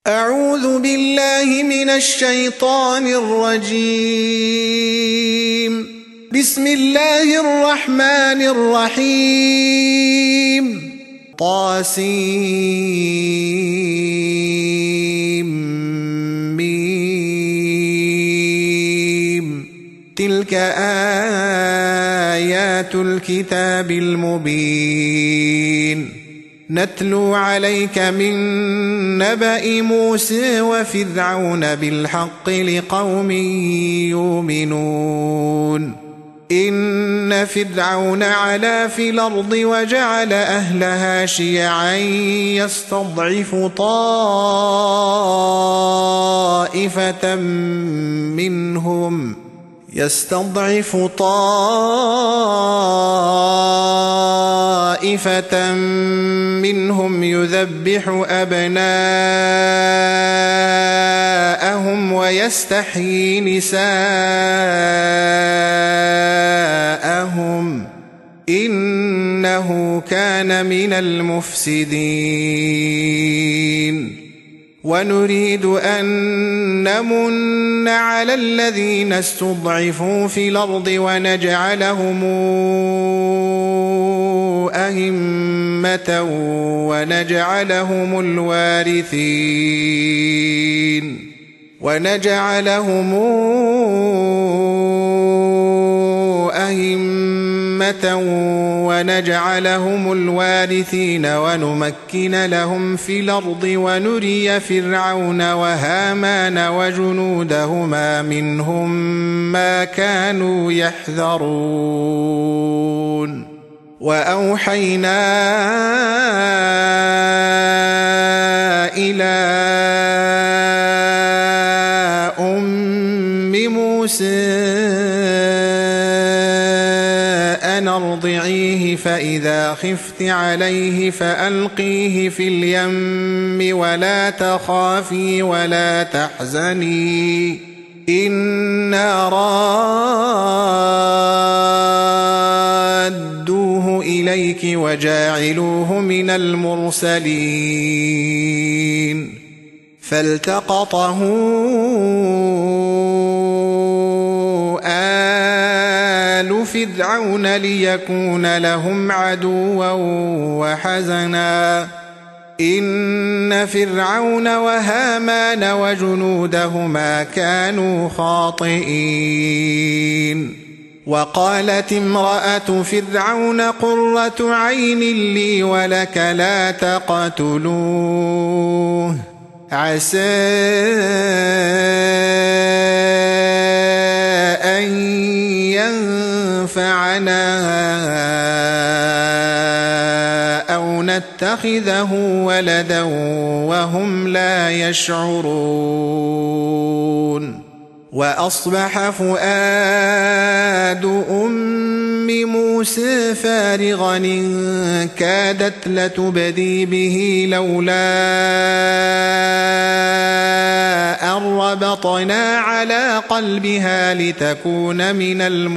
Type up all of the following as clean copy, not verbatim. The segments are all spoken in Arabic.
أعوذ بالله من الشيطان الرجيم. بسم الله الرحمن الرحيم. طاسيم. تلك آيات الكتاب المبين. نتلو عليك من نبأ موسى وفرعون بالحق لقوم يؤمنون. إن فرعون علا في الأرض وجعل أهلها شيعا يستضعف طائفة منهم يذبح أبناءهم ويستحيي نساءهم إنه كان من المفسدين. ونريد أن نمن على الذين استضعفوا في الأرض ونجعلهم أئمة ونجعلهم الوارثين ونمكن لهم في الأرض ونري فرعون وهامان وجنودهما منهم ما كانوا يحذرون. وأوحينا إلى أم موسى أن أرضعيه فإذا خفت عليه فألقيه في اليم ولا تخافي ولا تحزني إنا رادوه إليك وجاعلوه من المرسلين. فالتقطه آل فرعون ليكون لهم عدوا وحزنا إن فرعون وهامان وجنودهما كانوا خاطئين. وقالت امرأة فرعون قرة عين لي ولك لا تقتلوه عسى أن ينفعنا أو نتخذه ولدا وهم لا يشعرون. وأصبح فؤاد أم موسى فارغا إن كادت لتبدي به لولا أن ربطنا على قلبها لتكون من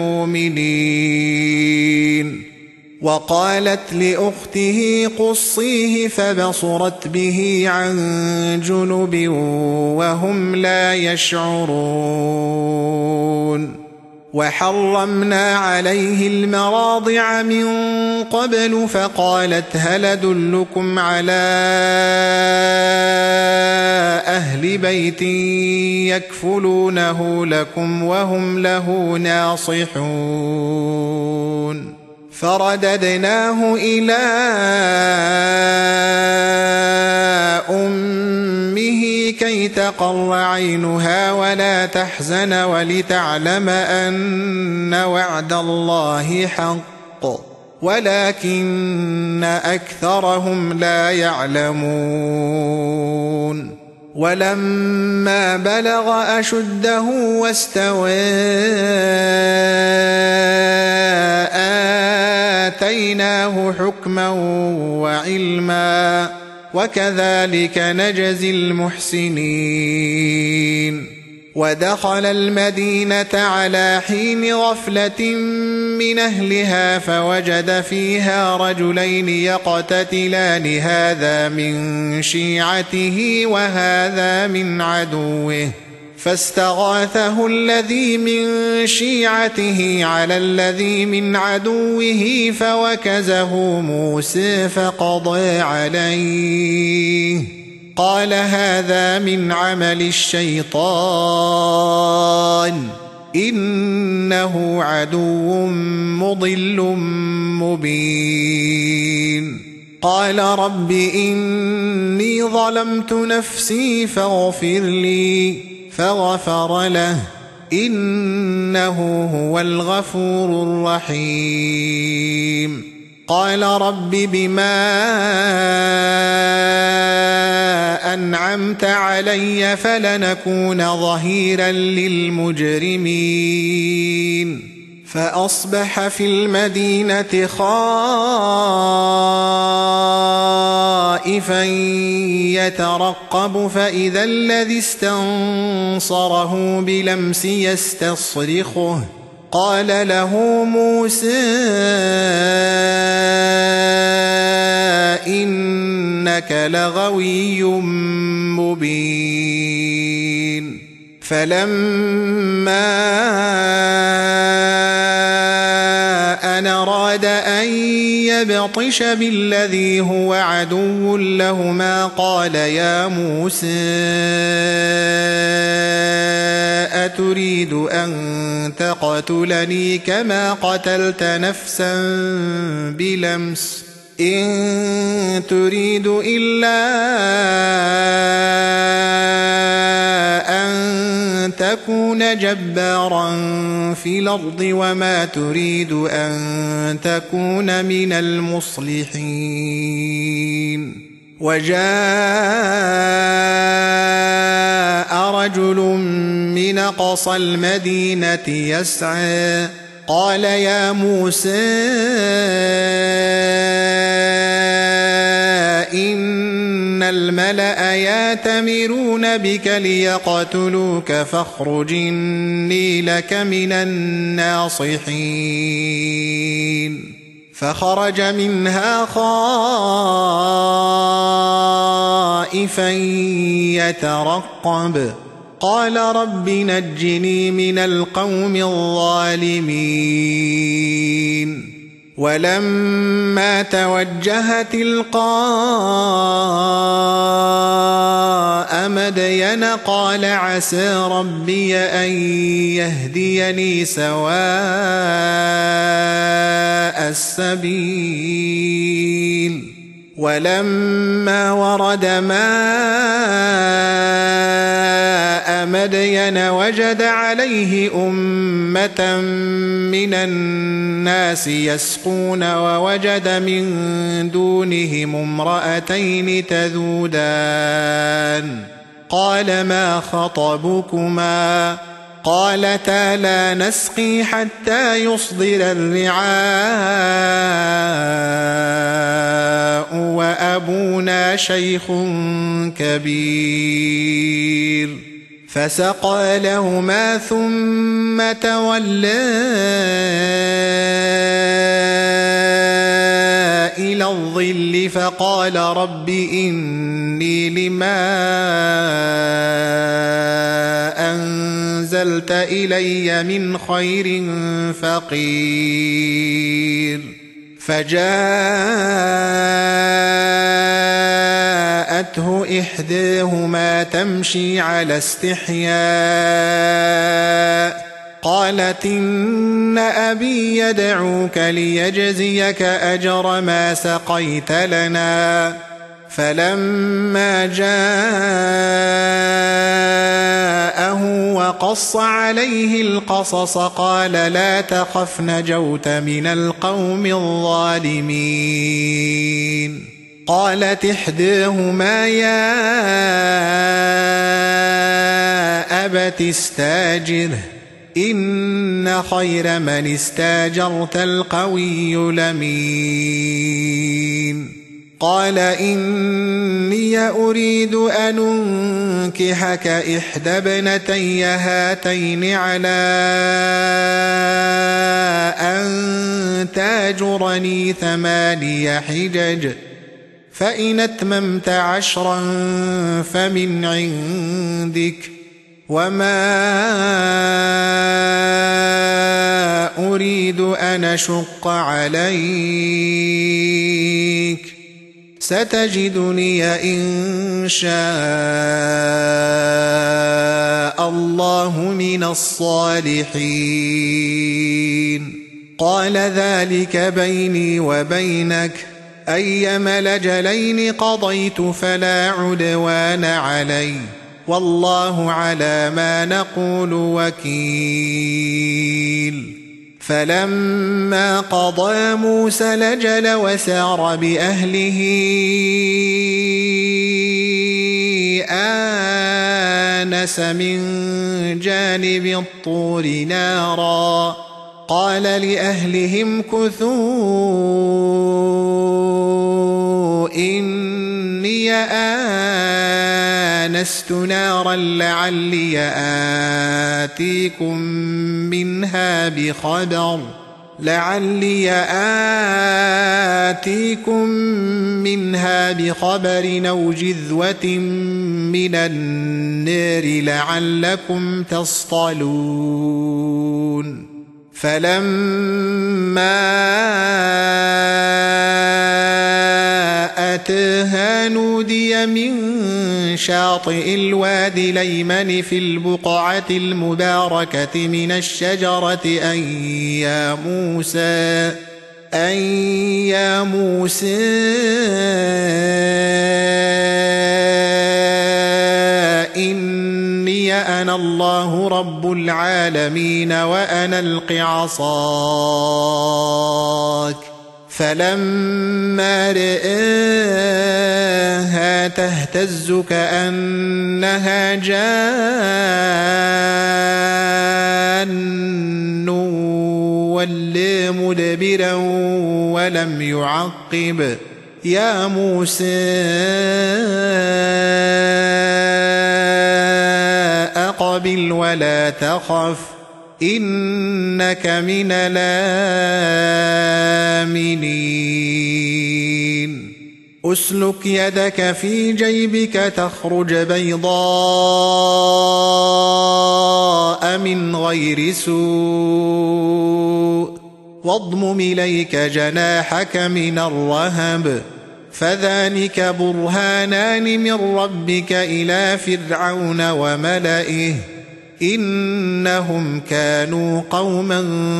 المؤمنين. وقالت لأخته قصيه فبصرت به عن جنب وهم لا يشعرون. وحرمنا عليه المراضع من قبل فقالت هل أدلكم على أهل بيت يكفلونه لكم وهم له ناصحون. فرددناه إلى أمه كي تقر عينها ولا تحزن ولتعلم أن وعد الله حق ولكن أكثرهم لا يعلمون. ولما بلغ أشده واستوى آتيناه حكما وعلما وكذلك نجزي المحسنين. ودخل المدينة على حين غفلة من أهلها فوجد فيها رجلين يقتتلان هذا من شيعته وهذا من عدوه فاستغاثه الذي من شيعته على الذي من عدوه فوكزه موسى فقضى عليه قال هذا من عمل الشيطان إنه عدو مضل مبين قال رب إني ظلمت نفسي فاغفر لي فغفر له إنه هو الغفور الرحيم قال رب بما أنعمت علي فلنكون ظهيرا للمجرمين فأصبح في المدينة خائفا يترقب فإذا الذي استنصره بلمس يستصرخه قال له موسى إنك لغوي مبين فلما أن أراد أن يبطش بالذي هو عدو لهما قال يا موسى أتريد أن تقتلني كما قتلت نفسا بلمس إن تريد إلا أن تكون جبارا في الأرض وما تريد أن تكون من المصلحين وجاء رجل من أقصى المدينة يسعى قال يا موسى إن الملأ يأتمرون بك ليقتلوك فاخرج إني لك من الناصحين فخرج منها خائفا يترقب قال رب نجني من القوم الظالمين ولما توجه تلقاء مدين قال عسى ربي أن يهديني سواء السبيل ولما ورد ماء مدين وجد عليه أمة من الناس يسقون ووجد من دونهم امرأتين تذودان قال ما خطبكما قالتا لا نسقي حتى يصدر الرعاء وأبونا شيخ كبير فسقى لهما ثم تولى إلى الظل فقال رب إني لما أنزلت إلي من خير فقير فجاءته إحداهما تمشي على استحياء قالت إن أبي يدعوك ليجزيك أجر ما سقيت لنا فلما جاءه وقص عليه القصص قال لا تخف نجوت من القوم الظالمين قالت إحداهما يا أبت استاجره إن خير من استاجرت القوي الأمين قال إني أريد أن أنكحك إحدى ابنتي هاتين على أن تاجرني 8 حجج فإن أتممت 10 فمن عندك وما أريد أن أشق عليك ستجدني إن شاء الله من الصالحين قال ذلك بيني وبينك أيما الأجلين قضيت فلا عدوان علي والله على ما نقول وكيل فلما قضى موسى الأجل وسار بأهله آنس من جانب الطور نارا قال لأهلهم كثوا إني آنست نارا لعلي آتيكم منها بخبر أو جذوة من النار لعلكم تصطلون فلما أتاها نودي من شاطئ الوادي الأيمن في البقعة المباركة من الشجرة أن يا موسى إني أنا الله رب العالمين وأن ألق عصاك فلما رآها تهتز كأنها جان ولى مدبرا ولم يعقب يا موسى أقبل ولا تخف إنك من الآمنين أسلك يدك في جيبك تخرج بيضاء من غير سوء واضمم إليك جناحك من الرهب فذلك برهانان من ربك إلى فرعون وملئه إنهم كانوا قوما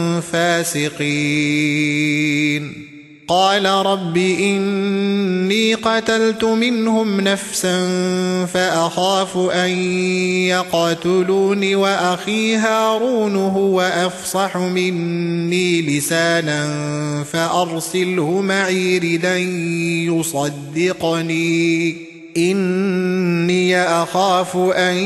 فاسقين قال رب إني قتلت منهم نفسا فأخاف أن يقتلون وأخي هارون هو أفصح مني لسانا فأرسله معي ردا يصدقني إني أخاف أن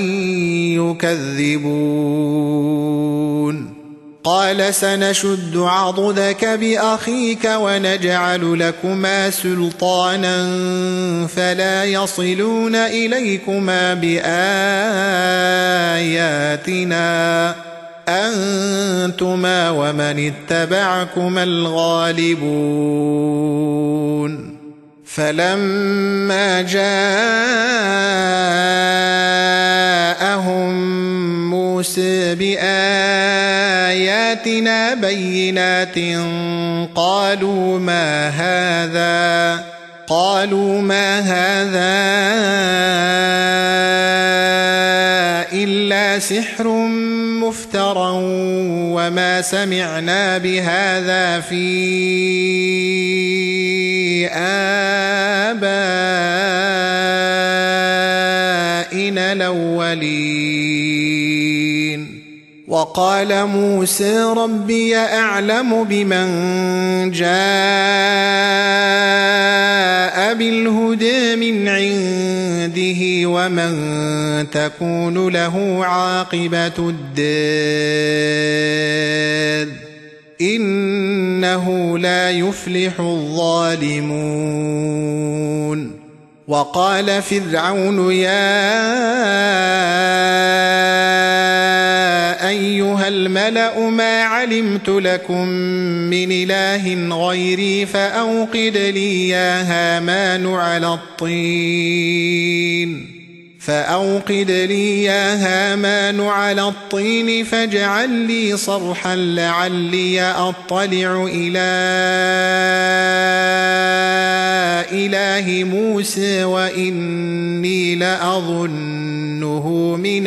يكذبون قال سنشد عضدك بأخيك ونجعل لكما سلطانا فلا يصلون إليكما بآياتنا أنتما ومن اتبعكما الغالبون فلما جاءهم موسى بآياتنا بينات قالوا ما هذا إلا سحر مفترى وما سمعنا بهذا في آبائنا الأولين وقال موسى ربي أعلم بمن جاء بالهدى من عنده ومن تكون له عاقبة الدار إنه لا يفلح الظالمون. وقال فرعون يا أيها الملأ ما علمت لكم من إله غيري فأوقد لي يا هامان على الطين فاجعل لي صرحا لعلي أطلع إلى إله موسى وإني لأظنه من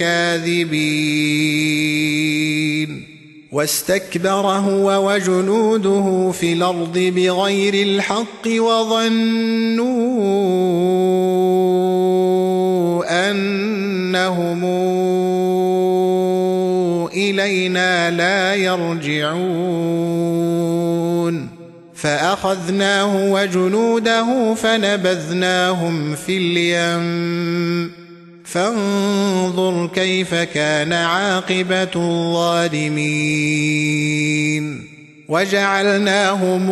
الكاذبين. واستكبر هو وجنوده في الأرض بغير الحق وظنوا أنهم إلينا لا يرجعون. فأخذناه وجنوده فنبذناهم في اليم فانظر كيف كان عاقبة الظالمين. وجعلناهم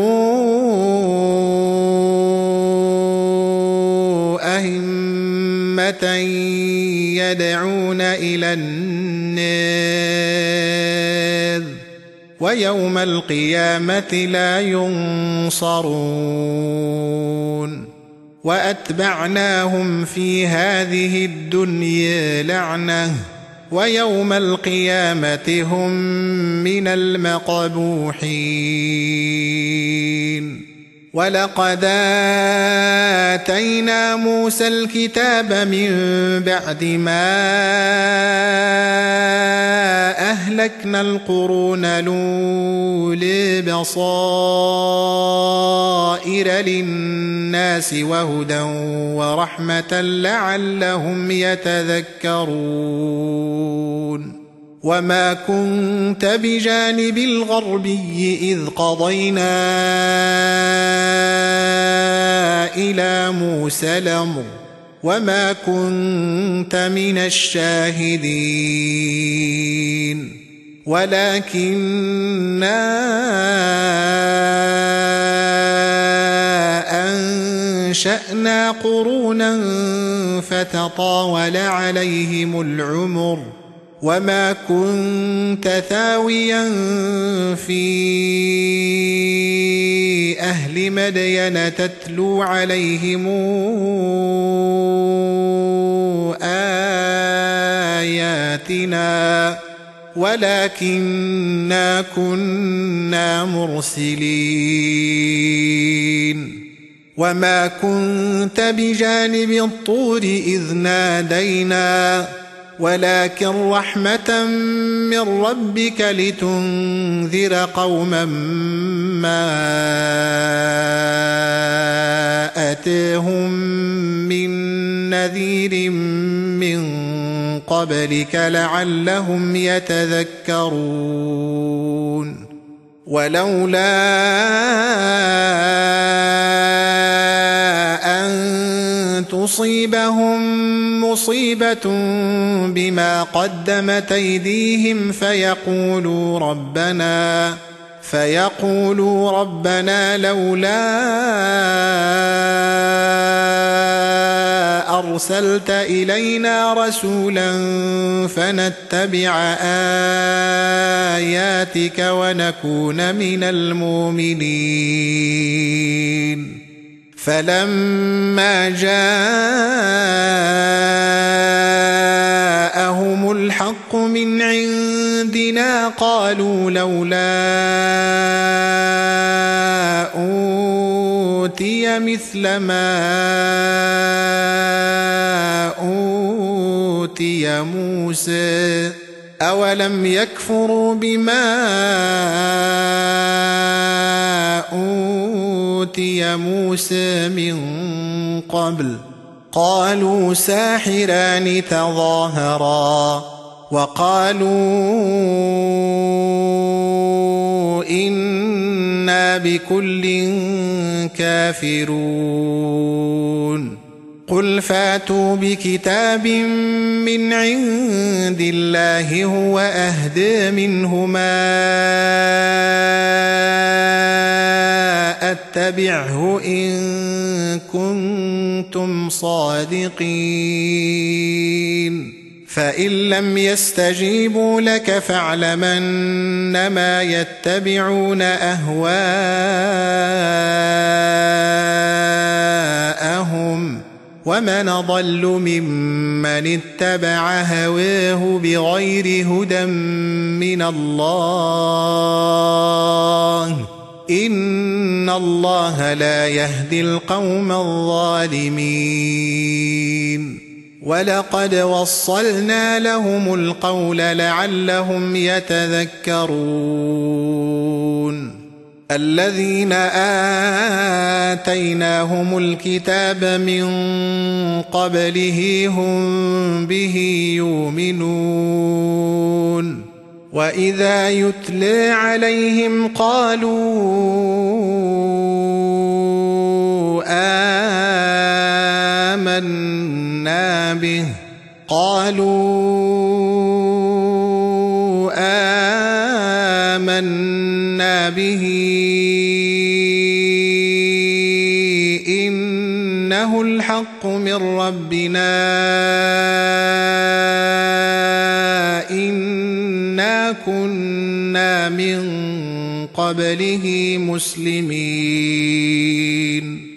أئمة يدعون إلى النار ويوم القيامة لا ينصرون. وأتبعناهم في هذه الدنيا لعنة ويوم القيامة هم من المقبوحين. ولقد آتينا موسى الكتاب من بعد ما أهلكنا القرون الأولى بصائر للناس وهدى ورحمة لعلهم يتذكرون. وما كنت بجانب الغربي إذ قضينا إلى موسى الأمر وما كنت من الشاهدين ولكننا أنشأنا قرونا فتطاول عليهم العمر وما كنت ثاويا في أهل مدين تتلو عليهم آياتنا ولكننا كنا مرسلين. وما كنت بجانب الطور إذ نادينا ولكن رحمة من ربك لتنذر قوما ما أتاهم من نذير من قبلك لعلهم يتذكرون. ولولا أن تصيبهم مصيبة بما قدمت أيديهم فيقولوا ربنا لولا أرسلت إلينا رسولا فنتبع آياتك ونكون من المؤمنين. فلما جاءهم الحق من عندنا قالوا لولا أوتي مثل ما أوتي موسى أولم يكفروا بما أوتي موسى من قبل قالوا ساحران تظاهرا وقالوا إنا بكل كافرون. قل فاتوا بكتاب من عند الله هو أهدى منهما أتبعه إن كنتم صادقين فإن لم يستجيبوا لك فاعلم أنما يتبعون أهواءهم ومن ضل ممن اتبع هواه بغير هدى من الله إن الله لا يهدي القوم الظالمين ولقد وصلنا لهم القول لعلهم يتذكرون الذين آتيناهم الكتاب من قبله هم به يؤمنون وإذا يتلى عليهم قالوا آمنا به إنه الحق من ربنا إنا كنا من قبله مسلمين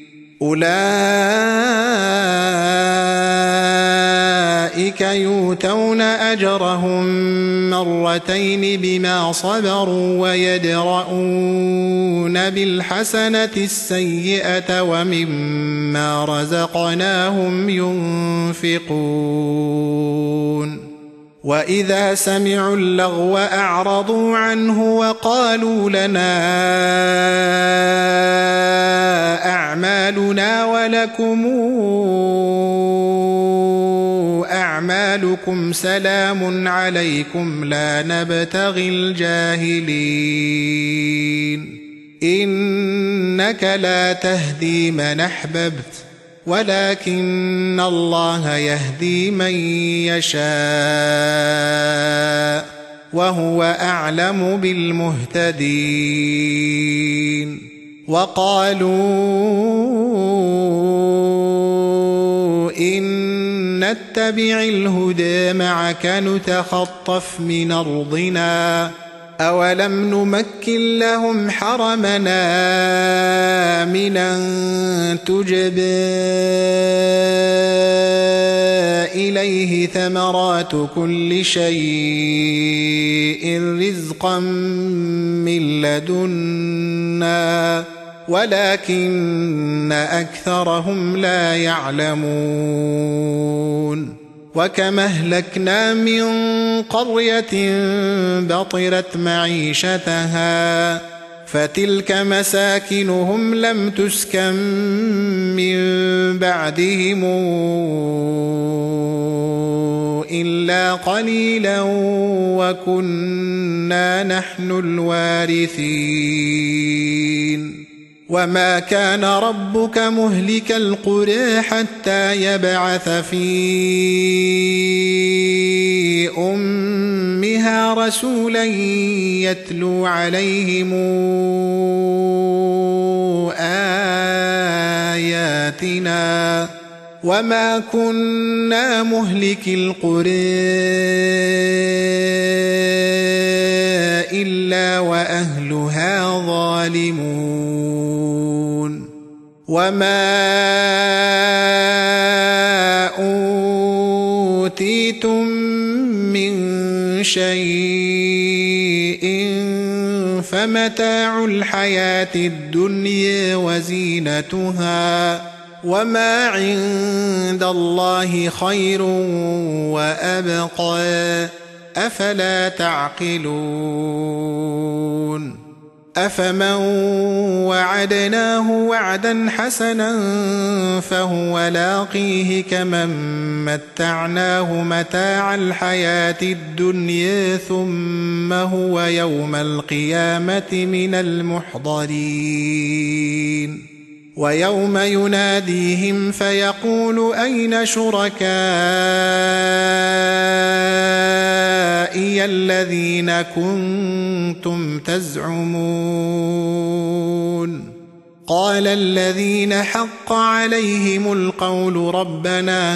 أولئك يؤتون أجرهم مرتين بما صبروا ويدرؤون بالحسنة السيئة ومما رزقناهم ينفقون وإذا سمعوا اللغو أعرضوا عنه وقالوا لنا أعمالنا ولكم أعمالكم سلام عليكم لا نبتغي الجاهلين إنك لا تهدي من أحببت ولكن الله يهدي من يشاء وهو أعلم بالمهتدين وقالوا إن نتبع الهدى معك نتخطف من أرضنا أولم نمكن لهم حرمنا آمنا تجبى إليه ثمرات كل شيء رزقا من لدنا ولكن أكثرهم لا يعلمون وكما أهلكنا من قرية بطرت معيشتها فتلك مساكنهم لم تسكن من بعدهم إلا قليلا وكنا نحن الوارثين وما كان ربك مهلك القرى حتى يبعث في أمها رسولا يتلو عليهم آياتنا وما كنا مهلك القرى إلا وأهلها ظالمون وما أوتيتم من شيء فمتاع الحياة الدنيا وزينتها وما عند الله خير وأبقى أفلا تعقلون أفمن وعدناه وعدا حسنا فهو لاقيه كمن متعناه متاع الحياة الدنيا ثم هو يوم القيامة من المحضرين ويوم يناديهم فيقول أين شركائي الذين كنتم تزعمون قال الذين حق عليهم القول ربنا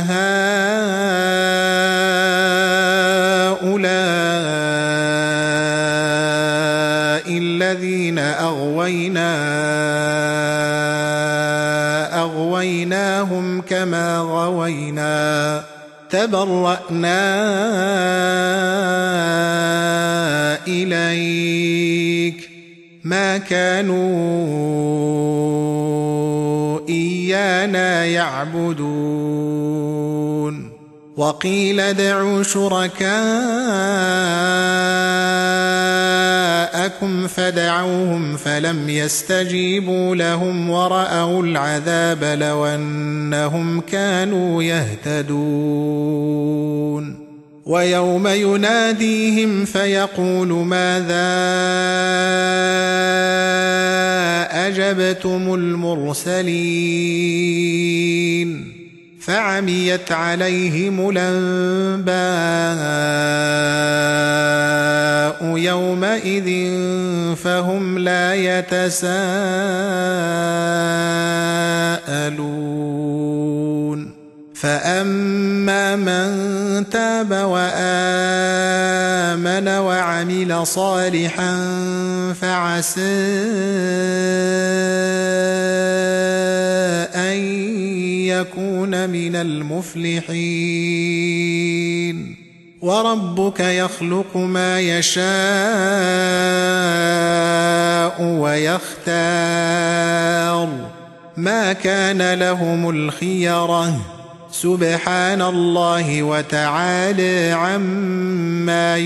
هؤلاء الذين أغويناهم كما غوينا تبرأنا إليك ما كانوا إيانا يعبدون وقيل ادعوا شركاءكم فدعوهم فلم يستجيبوا لهم ورأوا العذاب لو أنهم كانوا يهتدون ويوم يناديهم فيقول ماذا أجبتم المرسلين فعميت عليهم الأنباء يومئذ فهم لا يتساءلون فأما من تاب وآمن وعمل صالحا فعسى أن يكون من المفلحين وربك يخلق ما يشاء ويختار ما كان لهم الخيرة سبحان الله وتعالى عما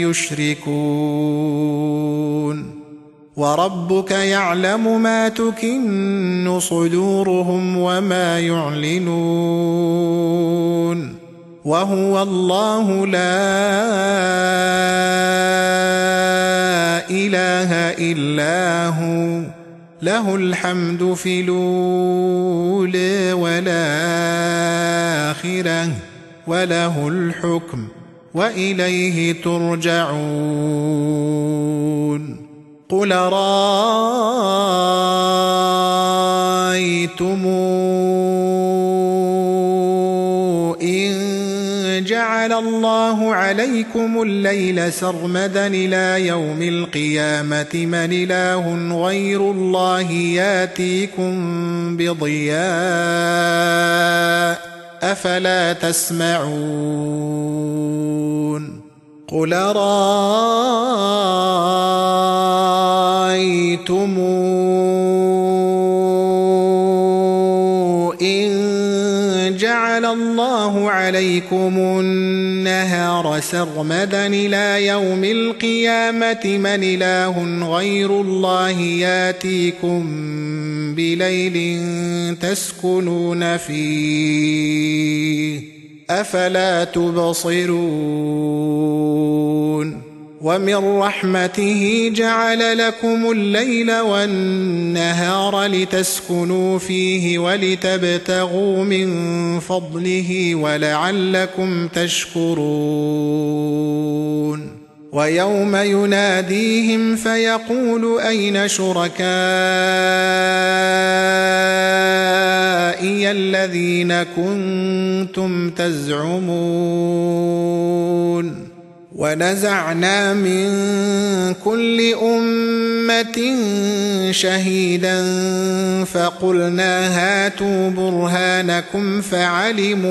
يشركون وربك يعلم ما تكن صدورهم وما يعلنون وهو الله لا إله إلا هو له الحمد في الأولى والآخرة وله الحكم وإليه ترجعون قل رأيتم إن جعل الله عليكم الليل سرمدا إلى يوم القيامة من إله غير الله ياتيكم بضياء أفلا تسمعون قل رأيتم إن جعل الله عليكم النهار سرمدا إلى يوم القيامة من إله غير الله ياتيكم بليل تسكنون فيه أفلا تبصرون ومن رحمته جعل لكم الليل والنهار لتسكنوا فيه ولتبتغوا من فضله ولعلكم تشكرون ويوم يناديهم فيقول أين شركائي الذين كنتم تزعمون ونزعنا من كل أمة شهيدا فقلنا هاتوا برهانكم فعلموا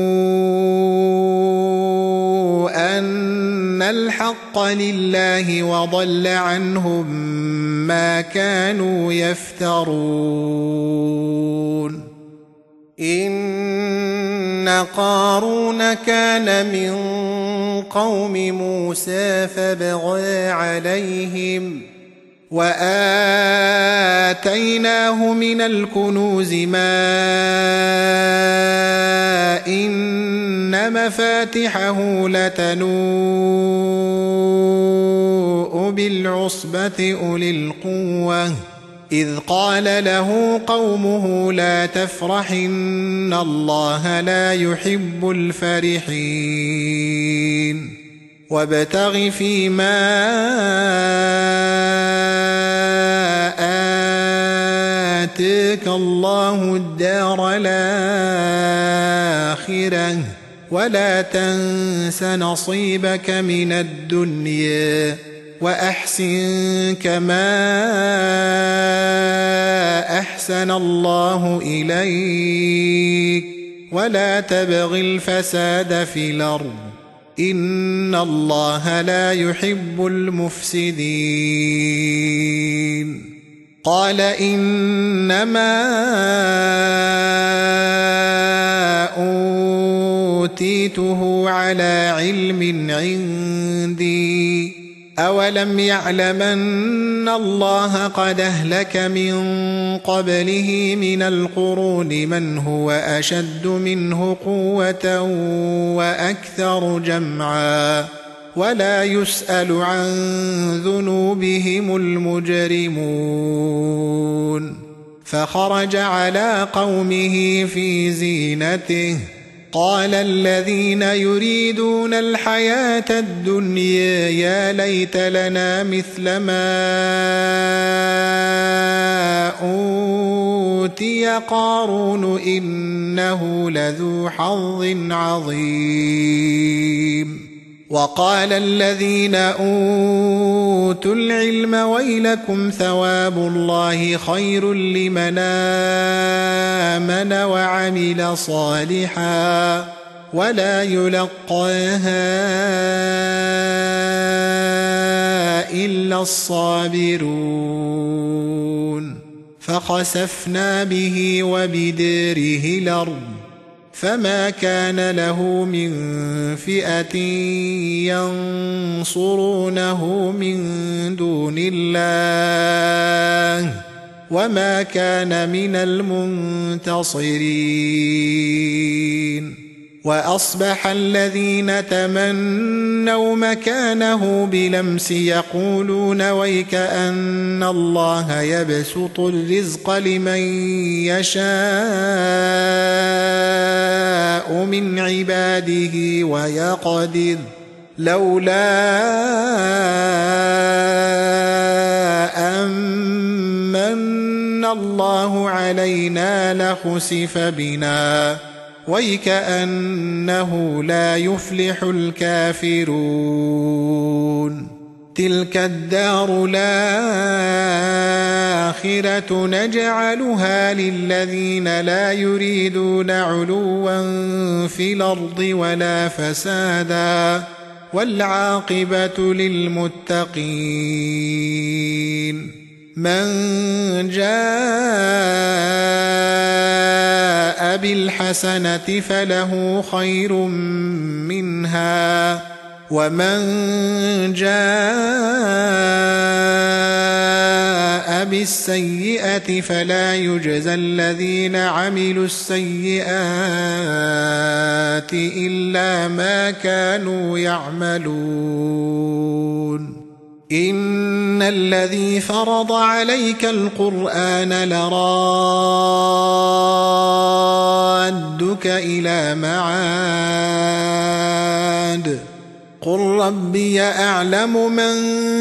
أن الحق لله وضل عنهم ما كانوا يفترون إن قارون كان من قوم موسى فبغى عليهم وآتيناه من الكنوز ما إن مفاتحه لتنوء بالعصبة أولي القوة إذ قال له قومه لا تفرح إن الله لا يحب الفرحين وابتغ فيما آتاك الله الدار الآخرة ولا تنس نصيبك من الدنيا وأحسن كما أحسن الله إليك ولا تبغ الفساد في الأرض إن الله لا يحب المفسدين قال إنما أوتيته على علم عندي أولم يعلم أن الله قد أهلك من قبله من القرون من هو أشد منه قوة وأكثر جمعا ولا يسأل عن ذنوبهم المجرمون فخرج على قومه في زينته قال الذين يريدون الحياة الدنيا يا ليت لنا مثل ما أوتي قارون إنه لذو حظ عظيم وقال الذين أوتوا العلم ويلكم ثواب الله خير لمن آمن وعمل صالحا ولا يلقاها إلا الصابرون فخسفنا به وبداره الأرض فما كان له من فئة ينصرونه من دون الله وما كان من المنتصرين وأصبح الذين تمنوا مكانه بلمس يقولون ويك أن الله يبسط الرزق لمن يشاء من عباده ويقدر لولا أمن الله علينا لخسف بنا ويكأنه لا يفلح الكافرون تلك الدار الآخرة نجعلها للذين لا يريدون علوا في الأرض ولا فسادا والعاقبة للمتقين من جاء بالحسنة فله خير منها ومن جاء بالسيئة فلا يجزى الذين عملوا السيئات إلا ما كانوا يعملون إن الذي فرض عليك القرآن لرادك إلى معاد قل ربي أعلم من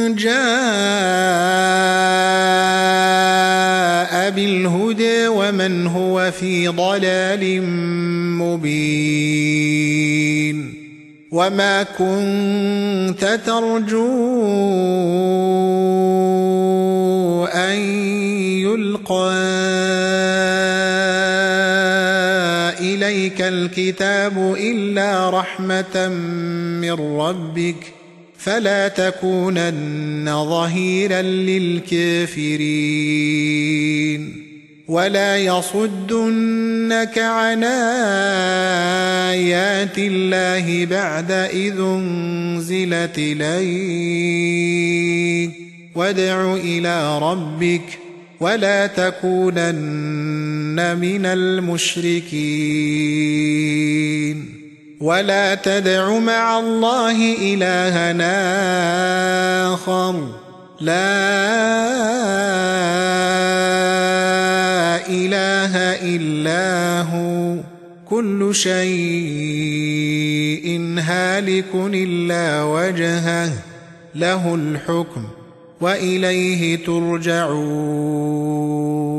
جاء بالهدى ومن هو في ضلال مبين وما كنت ترجو أن يلقى إليك الكتاب إلا رحمة من ربك فلا تكونن ظهيرا للكافرين ولا يصدنك عن آيات الله بعد إذ أنزلت إليك وادع إلى ربك ولا تكونن من المشركين ولا تدع مع الله إلها آخر لا إله إلا هو كل شيء هالك إلا وجهه له الحكم وإليه ترجعون